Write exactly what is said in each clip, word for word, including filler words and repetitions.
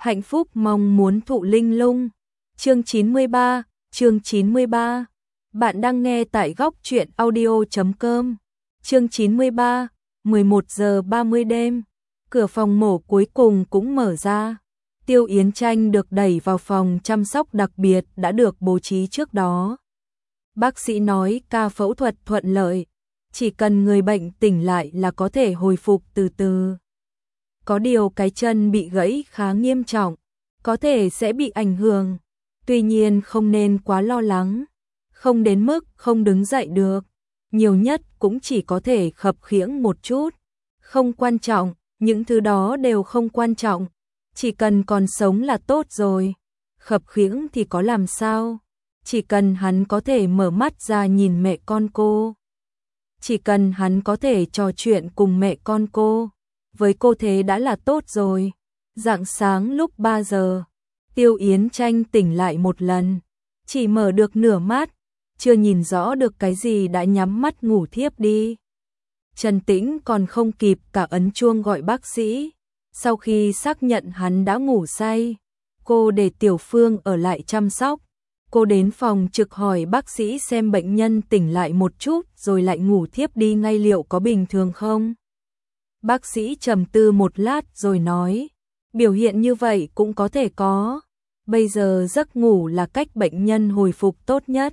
Hạnh phúc mong muốn thụ linh lung. Chương chín mươi ba, chương chín mươi ba. Bạn đang nghe tại góc truyện audio chấm com. Chương chín mươi ba, mười một giờ ba mươi đêm. Cửa phòng mổ cuối cùng cũng mở ra. Tiêu Yến Tranh được đẩy vào phòng chăm sóc đặc biệt đã được bố trí trước đó. Bác sĩ nói ca phẫu thuật thuận lợi, chỉ cần người bệnh tỉnh lại là có thể hồi phục từ từ. Có điều cái chân bị gãy khá nghiêm trọng, có thể sẽ bị ảnh hưởng, tuy nhiên không nên quá lo lắng, không đến mức không đứng dậy được, nhiều nhất cũng chỉ có thể khập khiễng một chút, không quan trọng, những thứ đó đều không quan trọng, chỉ cần còn sống là tốt rồi, khập khiễng thì có làm sao, chỉ cần hắn có thể mở mắt ra nhìn mẹ con cô, chỉ cần hắn có thể trò chuyện cùng mẹ con cô, với cô thế đã là tốt rồi. Rạng sáng lúc ba giờ, Tiêu Yến Tranh tỉnh lại một lần, chỉ mở được nửa mắt, chưa nhìn rõ được cái gì đã nhắm mắt ngủ thiếp đi. Trần Tĩnh còn không kịp cả ấn chuông gọi bác sĩ, sau khi xác nhận hắn đã ngủ say, cô để Tiểu Phương ở lại chăm sóc. Cô đến phòng trực hỏi bác sĩ xem bệnh nhân tỉnh lại một chút rồi lại ngủ thiếp đi ngay liệu có bình thường không? Bác sĩ trầm tư một lát rồi nói, biểu hiện như vậy cũng có thể có, bây giờ giấc ngủ là cách bệnh nhân hồi phục tốt nhất.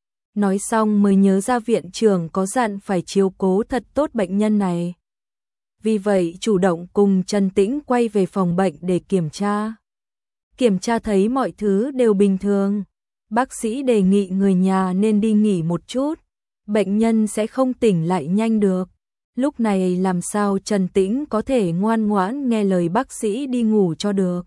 Nói xong mới nhớ ra viện trưởng có dặn phải chiếu cố thật tốt bệnh nhân này. Vì vậy chủ động cùng Trần Tĩnh quay về phòng bệnh để kiểm tra. Kiểm tra thấy mọi thứ đều bình thường. Bác sĩ đề nghị người nhà nên đi nghỉ một chút, bệnh nhân sẽ không tỉnh lại nhanh được. Lúc này làm sao Trần Tĩnh có thể ngoan ngoãn nghe lời bác sĩ đi ngủ cho được.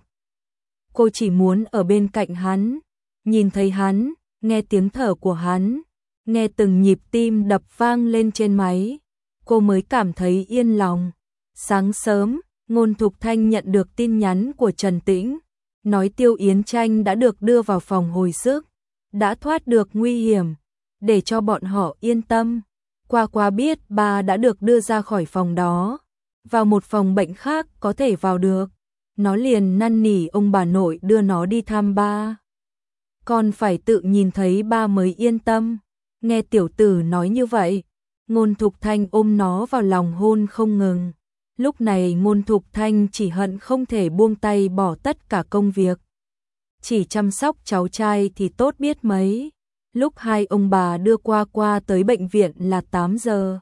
Cô chỉ muốn ở bên cạnh hắn, nhìn thấy hắn, nghe tiếng thở của hắn, nghe từng nhịp tim đập vang lên trên máy, cô mới cảm thấy yên lòng. Sáng sớm, Ngôn Thục Thanh nhận được tin nhắn của Trần Tĩnh, nói Tiêu Yến Tranh đã được đưa vào phòng hồi sức, đã thoát được nguy hiểm, để cho bọn họ yên tâm. Qua qua biết ba đã được đưa ra khỏi phòng đó, vào một phòng bệnh khác có thể vào được, nó liền năn nỉ ông bà nội đưa nó đi thăm ba. Con phải tự nhìn thấy ba mới yên tâm. Nghe tiểu tử nói như vậy, Ngôn Thục Thanh ôm nó vào lòng hôn không ngừng. Lúc này Ngôn Thục Thanh chỉ hận không thể buông tay bỏ tất cả công việc, chỉ chăm sóc cháu trai thì tốt biết mấy. Lúc hai ông bà đưa qua qua tới bệnh viện là tám giờ.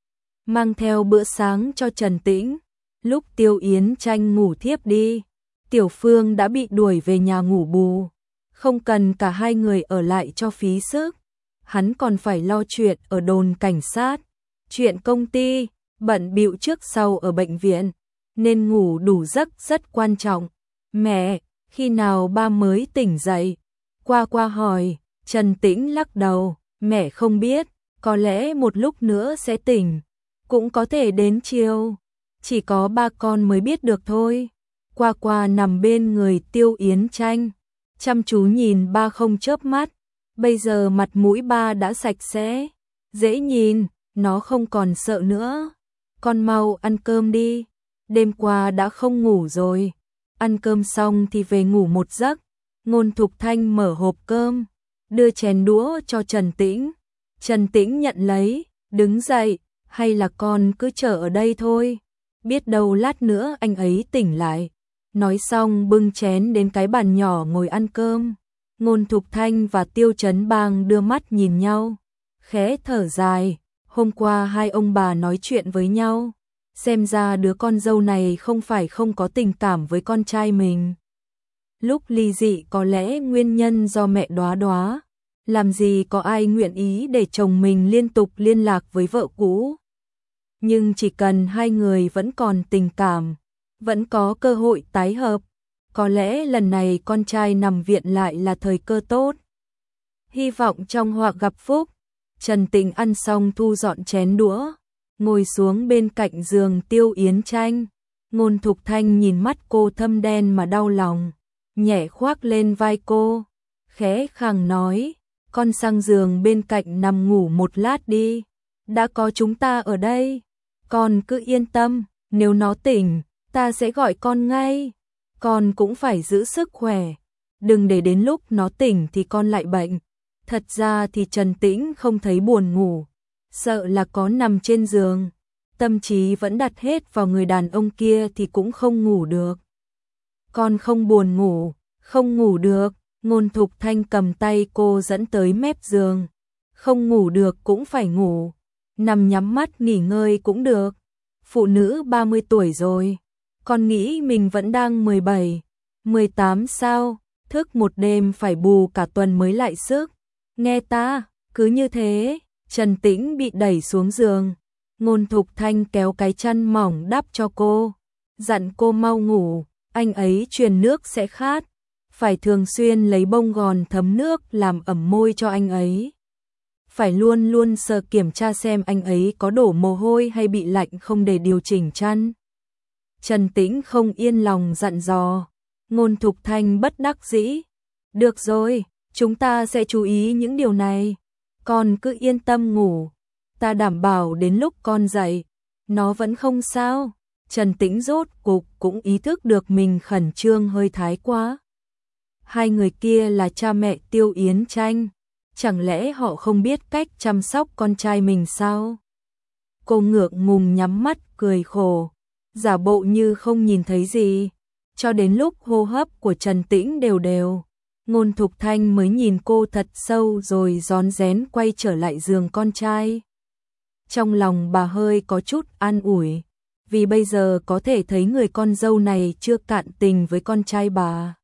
Mang theo bữa sáng cho Trần Tĩnh. Lúc Tiêu Yến Tranh ngủ thiếp đi, Tiểu Phương đã bị đuổi về nhà ngủ bù. Không cần cả hai người ở lại cho phí sức. Hắn còn phải lo chuyện ở đồn cảnh sát, chuyện công ty, bận bịu trước sau ở bệnh viện, nên ngủ đủ giấc rất quan trọng. Mẹ, khi nào ba mới tỉnh dậy? Qua qua hỏi. Trần Tĩnh lắc đầu, mẹ không biết, có lẽ một lúc nữa sẽ tỉnh, cũng có thể đến chiều, chỉ có ba con mới biết được thôi. Qua qua nằm bên người Tiêu Yến Tranh, chăm chú nhìn ba không chớp mắt, bây giờ mặt mũi ba đã sạch sẽ, dễ nhìn, nó không còn sợ nữa. Con mau ăn cơm đi, đêm qua đã không ngủ rồi, ăn cơm xong thì về ngủ một giấc. Ngôn Thục Thanh mở hộp cơm, đưa chén đũa cho Trần Tĩnh. Trần Tĩnh nhận lấy, đứng dậy, hay là con cứ chờ ở đây thôi, biết đâu lát nữa anh ấy tỉnh lại. Nói xong bưng chén đến cái bàn nhỏ ngồi ăn cơm. Ngôn Thục Thanh và Tiêu Trấn Bang đưa mắt nhìn nhau, khẽ thở dài, hôm qua hai ông bà nói chuyện với nhau, xem ra đứa con dâu này không phải không có tình cảm với con trai mình. Lúc ly dị có lẽ nguyên nhân do mẹ Đóa Đóa, làm gì có ai nguyện ý để chồng mình liên tục liên lạc với vợ cũ. Nhưng chỉ cần hai người vẫn còn tình cảm, vẫn có cơ hội tái hợp, có lẽ lần này con trai nằm viện lại là thời cơ tốt. Hy vọng trong họa gặp phúc. Trần Tĩnh ăn xong thu dọn chén đũa, ngồi xuống bên cạnh giường Tiêu Yến Tranh. Ngôn Thục Thanh nhìn mắt cô thâm đen mà đau lòng, nhẹ khoác lên vai cô, khẽ khàng nói, con sang giường bên cạnh nằm ngủ một lát đi, đã có chúng ta ở đây, con cứ yên tâm, nếu nó tỉnh, ta sẽ gọi con ngay. con cũng phải giữ sức khỏe, đừng để đến lúc nó tỉnh thì con lại bệnh. Thật ra thì Trần Tĩnh không thấy buồn ngủ, sợ là có nằm trên giường, tâm trí vẫn đặt hết vào người đàn ông kia thì cũng không ngủ được. Con không buồn ngủ, không ngủ được, Ngôn Thục Thanh cầm tay cô dẫn tới mép giường. Không ngủ được cũng phải ngủ, nằm nhắm mắt nghỉ ngơi cũng được. Phụ nữ ba mươi tuổi rồi, con nghĩ mình vẫn đang mười bảy, mười tám sao, thức một đêm phải bù cả tuần mới lại sức. Nghe ta, cứ như thế, Trần Tĩnh bị đẩy xuống giường. Ngôn Thục Thanh kéo cái chăn mỏng đắp cho cô, dặn cô mau ngủ, anh ấy truyền nước sẽ khát, phải thường xuyên lấy bông gòn thấm nước làm ẩm môi cho anh ấy. Phải luôn luôn sờ kiểm tra xem anh ấy có đổ mồ hôi hay bị lạnh không để điều chỉnh chăn. Trần Tĩnh không yên lòng dặn dò. Ngôn Thục Thanh bất đắc dĩ. Được rồi, chúng ta sẽ chú ý những điều này. Con cứ yên tâm ngủ. Ta đảm bảo đến lúc con dậy, nó vẫn không sao. Trần Tĩnh rốt cục cũng ý thức được mình khẩn trương hơi thái quá. Hai người kia là cha mẹ Tiêu Yến Tranh. Chẳng lẽ họ không biết cách chăm sóc con trai mình sao? Cô ngượng ngùng nhắm mắt cười khổ, giả bộ như không nhìn thấy gì. Cho đến lúc hô hấp của Trần Tĩnh đều đều, Ngôn Thục Thanh mới nhìn cô thật sâu rồi rón rén quay trở lại giường con trai. Trong lòng bà hơi có chút an ủi, vì bây giờ có thể thấy người con dâu này chưa cạn tình với con trai bà.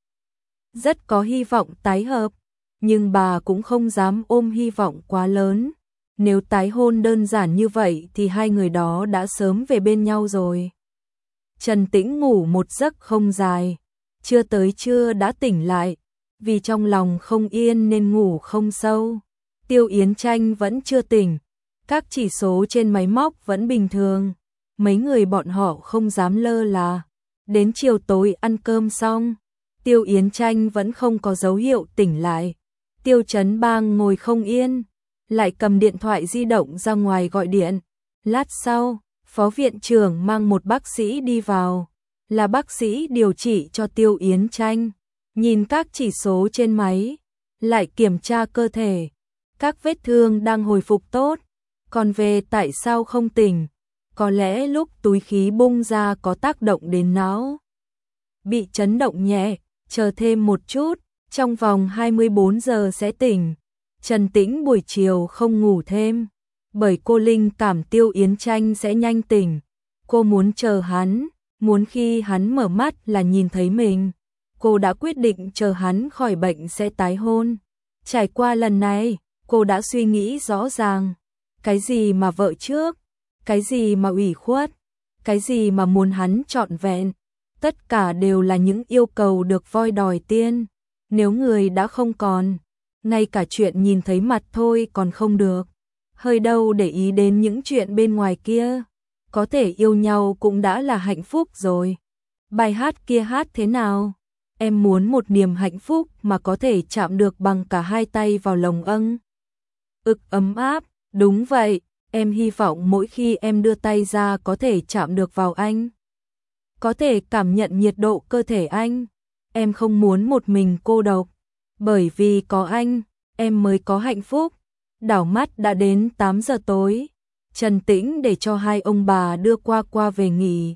Rất có hy vọng tái hợp. Nhưng bà cũng không dám ôm hy vọng quá lớn. Nếu tái hôn đơn giản như vậy thì hai người đó đã sớm về bên nhau rồi. Trần Tĩnh ngủ một giấc không dài, chưa tới trưa đã tỉnh lại, vì trong lòng không yên nên ngủ không sâu. Tiêu Yến Tranh vẫn chưa tỉnh, các chỉ số trên máy móc vẫn bình thường, mấy người bọn họ không dám lơ là. Đến chiều tối ăn cơm xong, Tiêu Yến Tranh vẫn không có dấu hiệu tỉnh lại. Tiêu Chấn Bang ngồi không yên, lại cầm điện thoại di động ra ngoài gọi điện. Lát sau, phó viện trưởng mang một bác sĩ đi vào, là bác sĩ điều trị cho Tiêu Yến Tranh. Nhìn các chỉ số trên máy, lại kiểm tra cơ thể, các vết thương đang hồi phục tốt. Còn về tại sao không tỉnh, có lẽ lúc túi khí bung ra có tác động đến não, bị chấn động nhẹ, chờ thêm một chút. Trong vòng hai mươi bốn giờ sẽ tỉnh. Trần Tĩnh buổi chiều không ngủ thêm, bởi cô linh cảm Tiêu Yến Tranh sẽ nhanh tỉnh. Cô muốn chờ hắn, muốn khi hắn mở mắt là nhìn thấy mình. Cô đã quyết định chờ hắn khỏi bệnh sẽ tái hôn. Trải qua lần này, cô đã suy nghĩ rõ ràng. Cái gì mà vợ trước, cái gì mà ủy khuất, cái gì mà muốn hắn trọn vẹn. Tất cả đều là những yêu cầu được voi đòi tiên. Nếu người đã không còn, ngay cả chuyện nhìn thấy mặt thôi còn không được, hơi đâu để ý đến những chuyện bên ngoài kia. Có thể yêu nhau cũng đã là hạnh phúc rồi. Bài hát kia hát thế nào? Em muốn một niềm hạnh phúc mà có thể chạm được bằng cả hai tay vào lồng âng. Ực ấm áp, đúng vậy, em hy vọng mỗi khi em đưa tay ra có thể chạm được vào anh. Có thể cảm nhận nhiệt độ cơ thể anh. Em không muốn một mình cô độc, bởi vì có anh, em mới có hạnh phúc. Đảo mắt đã đến tám giờ tối, Trần Tĩnh để cho hai ông bà đưa qua qua về nghỉ.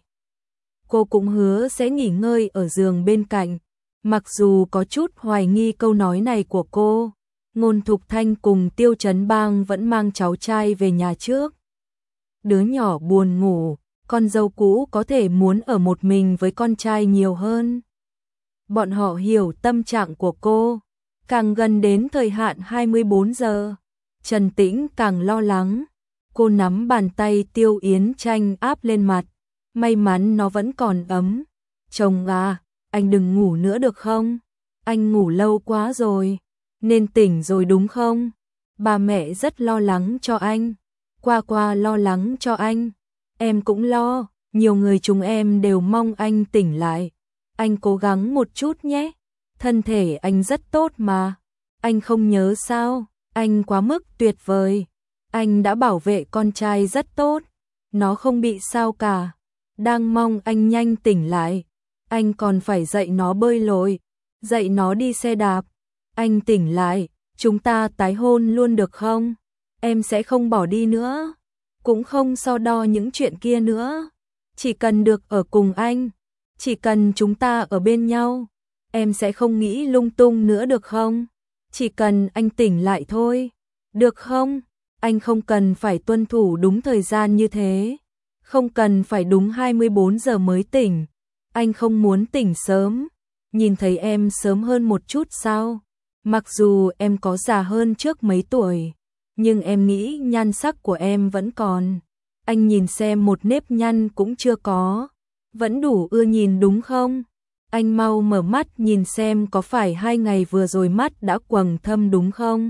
Cô cũng hứa sẽ nghỉ ngơi ở giường bên cạnh, mặc dù có chút hoài nghi câu nói này của cô. Ngôn Thục Thanh cùng Tiêu Chấn Bang vẫn mang cháu trai về nhà trước. Đứa nhỏ buồn ngủ, con dâu cũ có thể muốn ở một mình với con trai nhiều hơn. Bọn họ hiểu tâm trạng của cô, càng gần đến thời hạn hai mươi bốn giờ, Trần Tĩnh càng lo lắng. Cô nắm bàn tay Tiêu Yến Tranh áp lên mặt, may mắn nó vẫn còn ấm. Chồng à, anh đừng ngủ nữa được không? Anh ngủ lâu quá rồi, nên tỉnh rồi đúng không? Ba mẹ rất lo lắng cho anh, qua qua lo lắng cho anh, em cũng lo, nhiều người chúng em đều mong anh tỉnh lại. Anh cố gắng một chút nhé, thân thể anh rất tốt mà, anh không nhớ sao, anh quá mức tuyệt vời, anh đã bảo vệ con trai rất tốt, nó không bị sao cả, đang mong anh nhanh tỉnh lại, Anh còn phải dạy nó bơi lội, dạy nó đi xe đạp. Anh tỉnh lại, chúng ta tái hôn luôn được không? Em sẽ không bỏ đi nữa, cũng không so đo những chuyện kia nữa. Chỉ cần được ở cùng anh, chỉ cần chúng ta ở bên nhau, em sẽ không nghĩ lung tung nữa được không? Chỉ cần anh tỉnh lại thôi, được không? Anh không cần phải tuân thủ đúng thời gian như thế, không cần phải đúng hai mươi bốn giờ mới tỉnh. Anh không muốn tỉnh sớm, nhìn thấy em sớm hơn một chút sao? Mặc dù em có già hơn trước mấy tuổi, nhưng em nghĩ nhan sắc của em vẫn còn. Anh nhìn xem một nếp nhăn cũng chưa có, vẫn đủ ưa nhìn đúng không? Anh mau mở mắt nhìn xem có phải hai ngày vừa rồi mắt đã quầng thâm đúng không?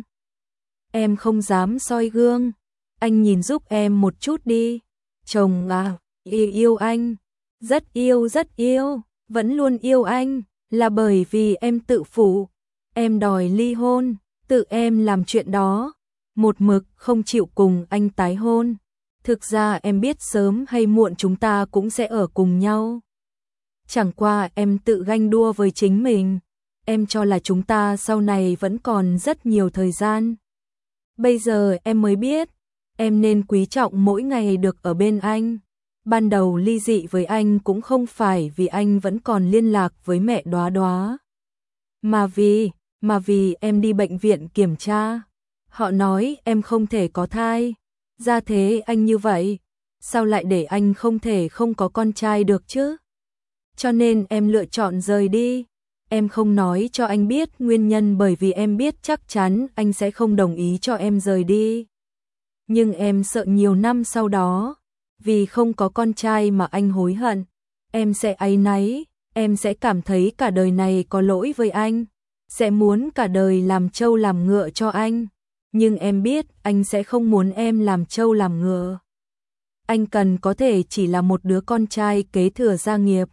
Em không dám soi gương, anh nhìn giúp em một chút đi. Chồng à, yêu yêu anh, rất yêu rất yêu, vẫn luôn yêu anh, là bởi vì em tự phụ, em đòi ly hôn, tự em làm chuyện đó, một mực không chịu cùng anh tái hôn. Thực ra em biết sớm hay muộn chúng ta cũng sẽ ở cùng nhau. Chẳng qua em tự ganh đua với chính mình, em cho là chúng ta sau này vẫn còn rất nhiều thời gian. Bây giờ em mới biết, em nên quý trọng mỗi ngày được ở bên anh. Ban đầu ly dị với anh cũng không phải vì anh vẫn còn liên lạc với mẹ Đóa Đóa, mà vì, mà vì em đi bệnh viện kiểm tra. Họ nói em không thể có thai. Ra thế anh như vậy, sao lại để anh không thể không có con trai được chứ? Cho nên em lựa chọn rời đi. Em không nói cho anh biết nguyên nhân bởi vì em biết chắc chắn anh sẽ không đồng ý cho em rời đi. Nhưng em sợ nhiều năm sau đó, vì không có con trai mà anh hối hận, em sẽ áy náy, em sẽ cảm thấy cả đời này có lỗi với anh, sẽ muốn cả đời làm trâu làm ngựa cho anh. Nhưng em biết anh sẽ không muốn em làm trâu làm ngựa. Anh cần có thể chỉ là một đứa con trai kế thừa gia nghiệp.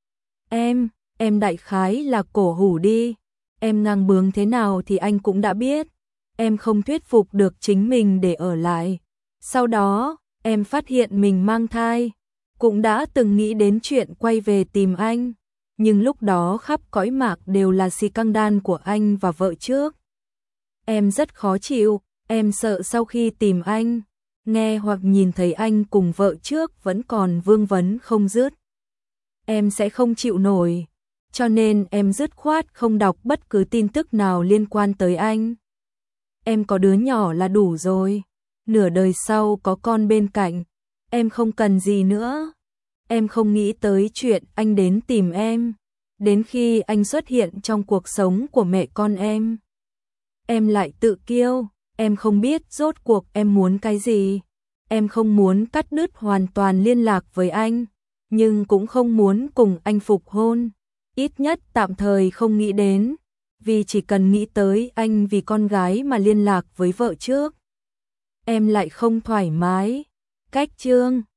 Em, em đại khái là cổ hủ đi. Em ngang bướng thế nào thì anh cũng đã biết. Em không thuyết phục được chính mình để ở lại. Sau đó, em phát hiện mình mang thai. Cũng đã từng nghĩ đến chuyện quay về tìm anh. Nhưng lúc đó khắp cõi mạc đều là xì căng đan của anh và vợ trước. Em rất khó chịu, em sợ sau khi tìm anh, nghe hoặc nhìn thấy anh cùng vợ trước vẫn còn vương vấn không dứt. Em sẽ không chịu nổi, cho nên em dứt khoát không đọc bất cứ tin tức nào liên quan tới anh. Em có đứa nhỏ là đủ rồi, nửa đời sau có con bên cạnh, em không cần gì nữa. Em không nghĩ tới chuyện anh đến tìm em, đến khi anh xuất hiện trong cuộc sống của mẹ con em. Em lại tự kiêu, em không biết rốt cuộc em muốn cái gì. Em không muốn cắt đứt hoàn toàn liên lạc với anh, nhưng cũng không muốn cùng anh phục hôn. Ít nhất tạm thời không nghĩ đến, vì chỉ cần nghĩ tới anh vì con gái mà liên lạc với vợ trước. Em lại không thoải mái. Cách chương